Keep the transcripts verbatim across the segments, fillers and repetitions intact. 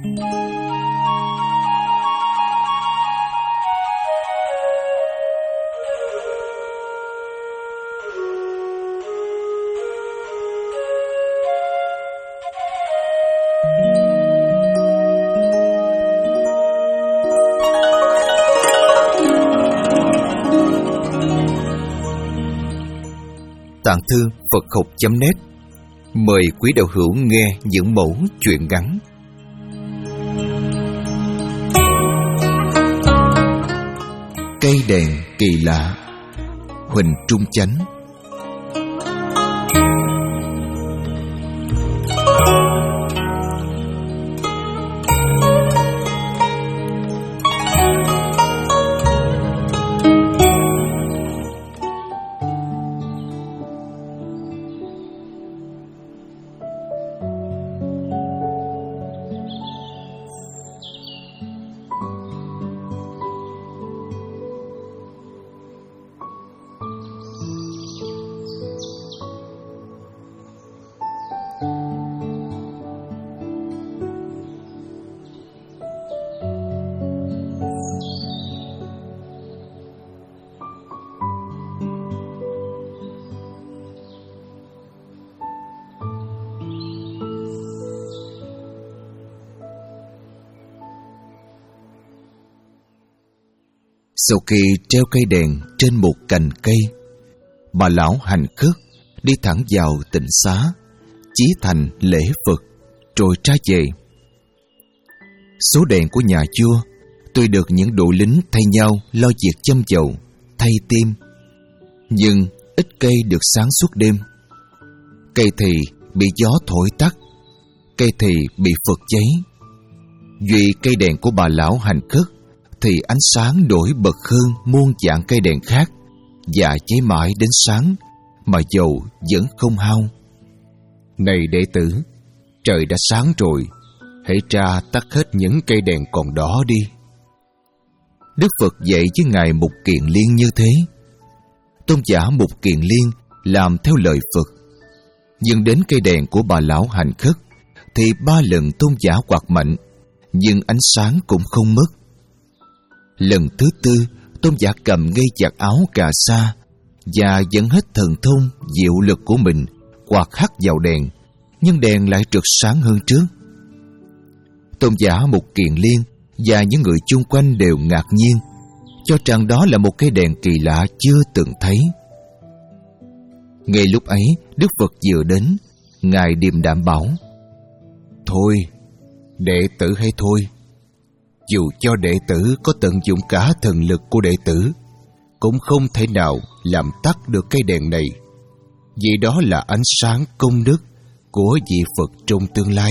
Tạng thư Phật học chấm net mời quý đạo hữu nghe những mẫu chuyện ngắn. Cây đèn kỳ lạ. Huỳnh Trung Chánh. Sau khi treo cây đèn trên một cành cây, bà lão hành khất đi thẳng vào tịnh xá, chí thành lễ Phật, rồi ra về. Số đèn của nhà vua tuy được những đội lính thay nhau lo việc châm dầu, thay tim, nhưng ít cây được sáng suốt đêm. Cây thì bị gió thổi tắt, cây thì bị phật cháy. Duy cây đèn của bà lão hành khất thì ánh sáng nổi bật hơn muôn vạn cây đèn khác và cháy mãi đến sáng mà dầu vẫn không hao. Này đệ tử, trời đã sáng rồi, hãy ra tắt hết những cây đèn còn đó đi. Đức Phật dạy với ngài Mục Kiền Liên như thế. Tôn giả Mục Kiền Liên làm theo lời Phật, nhưng đến cây đèn của bà lão hành khất thì ba lần tôn giả quạt mạnh, nhưng ánh sáng cũng không mất. Lần thứ tư, tôn giả cầm ngay giặt áo cà sa và dẫn hết thần thông diệu lực của mình quạt hắt vào đèn, nhưng đèn lại trượt sáng hơn trước. Tôn giả Mục Kiền Liên và những người chung quanh đều ngạc nhiên, cho rằng đó là một cái đèn kỳ lạ chưa từng thấy. Ngay lúc ấy, Đức Phật vừa đến, ngài điềm đạm bảo: Thôi, đệ tử hay thôi. Dù cho đệ tử có tận dụng cả thần lực của đệ tử, cũng không thể nào làm tắt được cây đèn này, vì đó là ánh sáng công đức của vị Phật trong tương lai.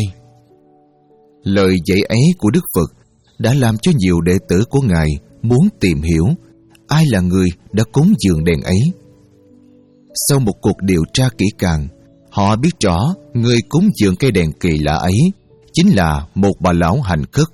Lời dạy ấy của Đức Phật đã làm cho nhiều đệ tử của ngài muốn tìm hiểu ai là người đã cúng dường đèn ấy. Sau một cuộc điều tra kỹ càng, họ biết rõ người cúng dường cây đèn kỳ lạ ấy chính là một bà lão hành khất.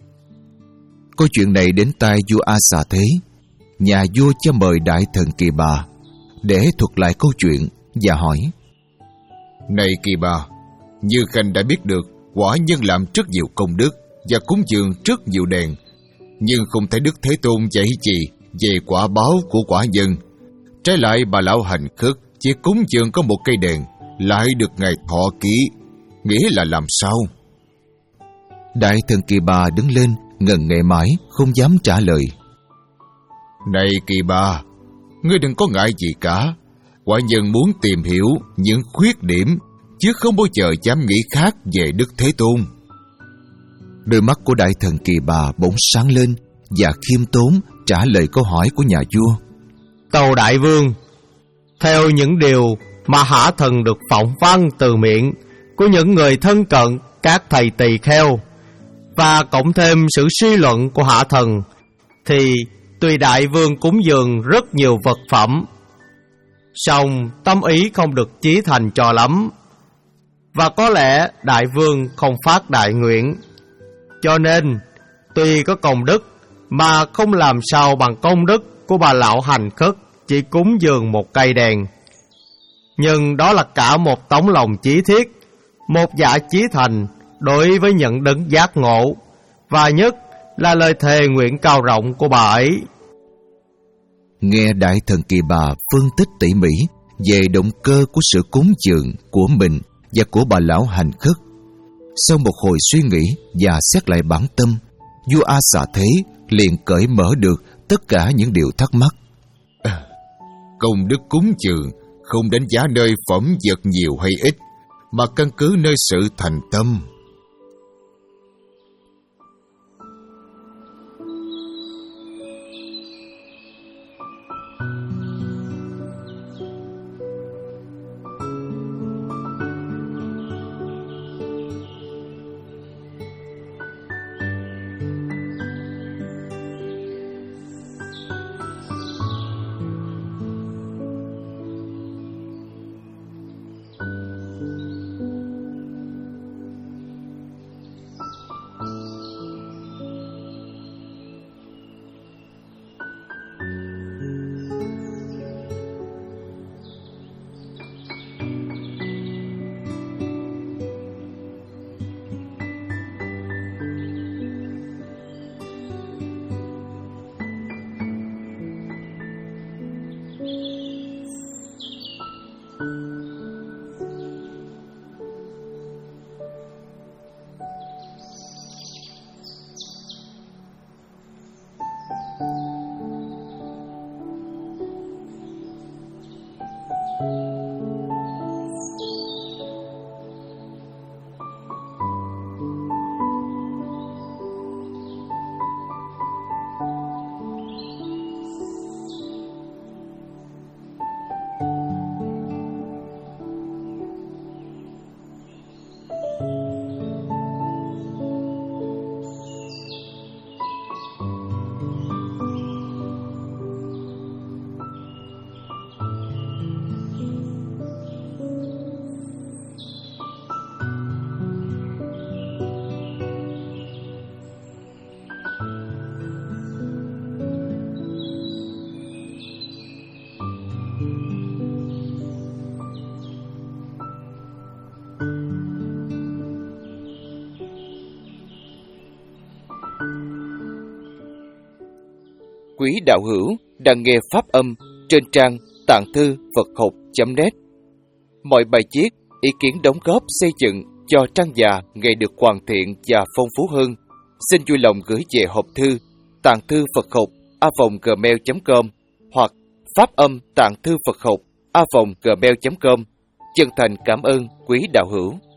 Câu chuyện này đến tai vua A Xà Thế. Nhà vua cho mời Đại Thần Kỳ Bà để thuật lại câu chuyện và hỏi: Này Kỳ Bà, Như Khanh đã biết được quả nhân làm rất nhiều công đức và cúng dường rất nhiều đèn, nhưng không thấy Đức Thế Tôn dạy gì về quả báo của quả nhân. Trái lại bà lão hành khất chỉ cúng dường có một cây đèn, lại được ngài thọ ký, nghĩa là làm sao? Đại Thần Kỳ Bà đứng lên, ngần ngại mãi không dám trả lời. Này Kỳ Bà, ngươi đừng có ngại gì cả. Quả nhân muốn tìm hiểu những khuyết điểm, chứ không bao giờ dám nghĩ khác về Đức Thế Tôn. Đôi mắt của Đại Thần Kỳ Bà bỗng sáng lên và khiêm tốn trả lời câu hỏi của nhà vua. Tâu đại vương, theo những điều mà Hạ Thần được phỏng văn từ miệng của những người thân cận các thầy tỳ kheo, và cộng thêm sự suy luận của Hạ Thần, thì tuy đại vương cúng dường rất nhiều vật phẩm, song tâm ý không được chí thành cho lắm, và có lẽ đại vương không phát đại nguyện, cho nên tuy có công đức mà không làm sao bằng công đức của bà lão hành khất chỉ cúng dường một cây đèn. Nhưng đó là cả một tấm lòng chí thiết, một dạ chí thành đối với những đấng giác ngộ, và nhất là lời thề nguyện cao rộng của bà ấy. Nghe Đại Thần Kỳ Bà phân tích tỉ mỉ về động cơ của sự cúng dường của mình và của bà lão Hành Khất, sau một hồi suy nghĩ và xét lại bản tâm, vua A Xà Thế liền cởi mở được tất cả những điều thắc mắc. À, công đức cúng dường không đánh giá nơi phẩm vật nhiều hay ít, mà căn cứ nơi sự thành tâm. Quý đạo hữu đang nghe pháp âm trên trang tạng thư Phật học chấm net. Mọi bài viết, ý kiến đóng góp xây dựng cho trang già ngày được hoàn thiện và phong phú hơn, xin vui lòng gửi về hộp thư tạng thư Phật học a còng gmail chấm com hoặc pháp âm tạng thư Phật học a còng gmail chấm com. Chân thành cảm ơn quý đạo hữu.